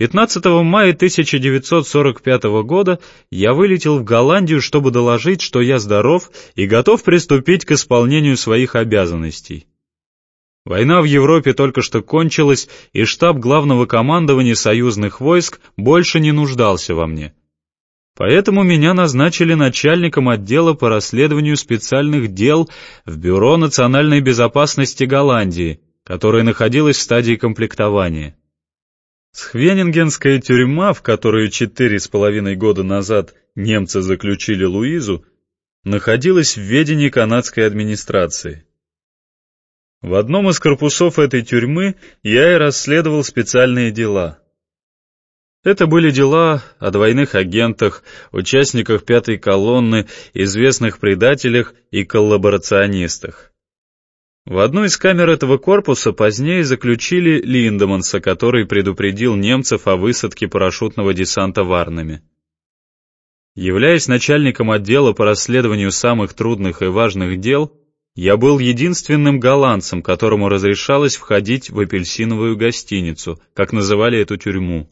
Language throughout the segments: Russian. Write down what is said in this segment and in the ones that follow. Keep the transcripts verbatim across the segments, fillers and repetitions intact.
пятнадцатого мая тысяча девятьсот сорок пятого года я вылетел в Голландию, чтобы доложить, что я здоров и готов приступить к исполнению своих обязанностей. Война в Европе только что кончилась, и штаб главного командования союзных войск больше не нуждался во мне. Поэтому меня назначили начальником отдела по расследованию специальных дел в Бюро национальной безопасности Голландии, которое находилось в стадии комплектования. Схвенингенская тюрьма, в которую четыре с половиной года назад немцы заключили Луизу, находилась в ведении канадской администрации. В одном из корпусов этой тюрьмы я и расследовал специальные дела. Это были дела о двойных агентах, участниках пятой колонны, известных предателях и коллаборационистах. В одну из камер этого корпуса позднее заключили Линдеманса, который предупредил немцев о высадке парашютного десанта в Арнеме. Являясь начальником отдела по расследованию самых трудных и важных дел, я был единственным голландцем, которому разрешалось входить в апельсиновую гостиницу, как называли эту тюрьму.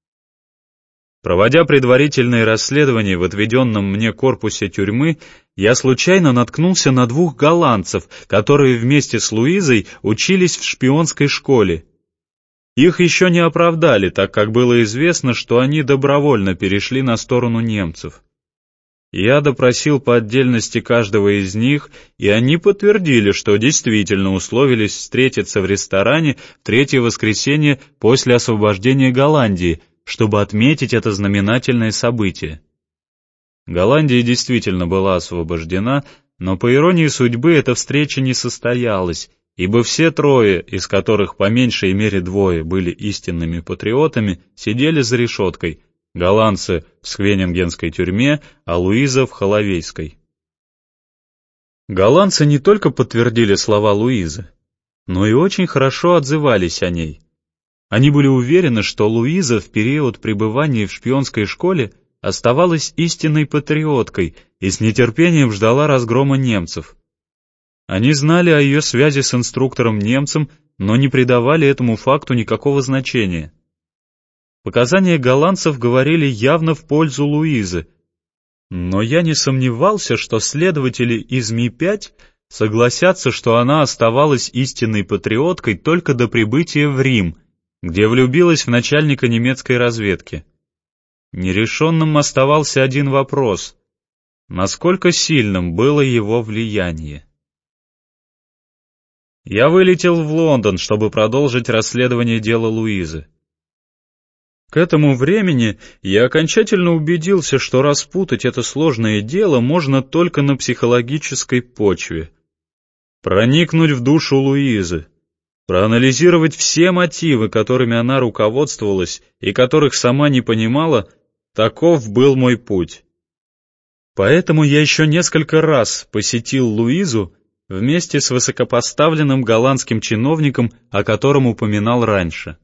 Проводя предварительные расследования в отведенном мне корпусе тюрьмы, я случайно наткнулся на двух голландцев, которые вместе с Луизой учились в шпионской школе. Их еще не оправдали, так как было известно, что они добровольно перешли на сторону немцев. Я допросил по отдельности каждого из них, и они подтвердили, что действительно условились встретиться в ресторане в третье воскресенье после освобождения Голландии, чтобы отметить это знаменательное событие. Голландия действительно была освобождена, но по иронии судьбы эта встреча не состоялась, ибо все трое, из которых по меньшей мере двое были истинными патриотами, сидели за решеткой, голландцы в Схвенингенской тюрьме, а Луиза в Холовейской. Голландцы не только подтвердили слова Луизы, но и очень хорошо отзывались о ней. Они были уверены, что Луиза в период пребывания в шпионской школе оставалась истинной патриоткой и с нетерпением ждала разгрома немцев. Они знали о ее связи с инструктором-немцем, но не придавали этому факту никакого значения. Показания голландцев говорили явно в пользу Луизы, но я не сомневался, что следователи из Ми пять согласятся, что она оставалась истинной патриоткой только до прибытия в Рим, где влюбилась в начальника немецкой разведки. Нерешенным оставался один вопрос: насколько сильным было его влияние? Я вылетел в Лондон, чтобы продолжить расследование дела Луизы. К этому времени я окончательно убедился, что распутать это сложное дело можно только на психологической почве. Проникнуть в душу Луизы, проанализировать все мотивы, которыми она руководствовалась и которых сама не понимала, таков был мой путь. Поэтому я еще несколько раз посетил Луизу вместе с высокопоставленным голландским чиновником, о котором упоминал раньше.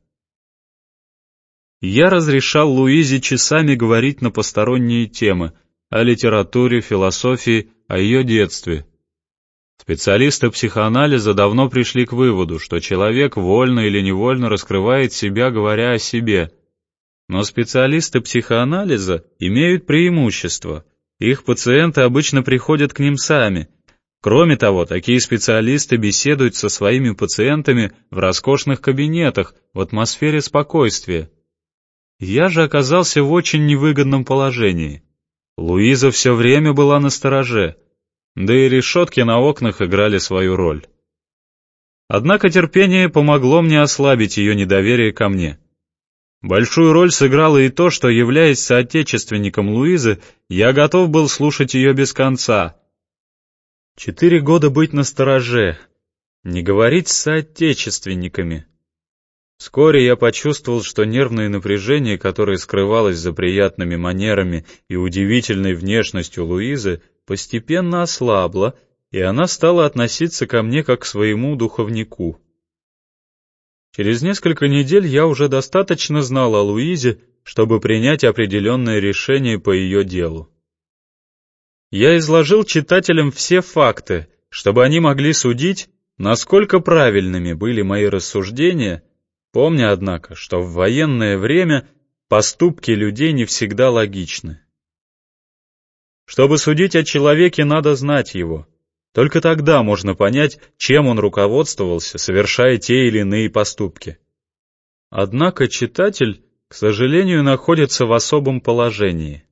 Я разрешал Луизе часами говорить на посторонние темы, о литературе, философии, о ее детстве. Специалисты психоанализа давно пришли к выводу, что человек вольно или невольно раскрывает себя, говоря о себе. Но специалисты психоанализа имеют преимущество. Их пациенты обычно приходят к ним сами. Кроме того, такие специалисты беседуют со своими пациентами в роскошных кабинетах, в атмосфере спокойствия. Я же оказался в очень невыгодном положении. Луиза все время была настороже, да и решетки на окнах играли свою роль. Однако терпение помогло мне ослабить ее недоверие ко мне. Большую роль сыграло и то, что, являясь соотечественником Луизы, я готов был слушать ее без конца. Четыре года быть настороже, не говорить с соотечественниками. Вскоре я почувствовал, что нервное напряжение, которое скрывалось за приятными манерами и удивительной внешностью Луизы, постепенно ослабло, и она стала относиться ко мне как к своему духовнику. Через несколько недель я уже достаточно знал о Луизе, чтобы принять определенное решение по ее делу. Я изложил читателям все факты, чтобы они могли судить, насколько правильными были мои рассуждения, помня, однако, что в военное время поступки людей не всегда логичны. Чтобы судить о человеке, надо знать его. Только тогда можно понять, чем он руководствовался, совершая те или иные поступки. Однако читатель, к сожалению, находится в особом положении.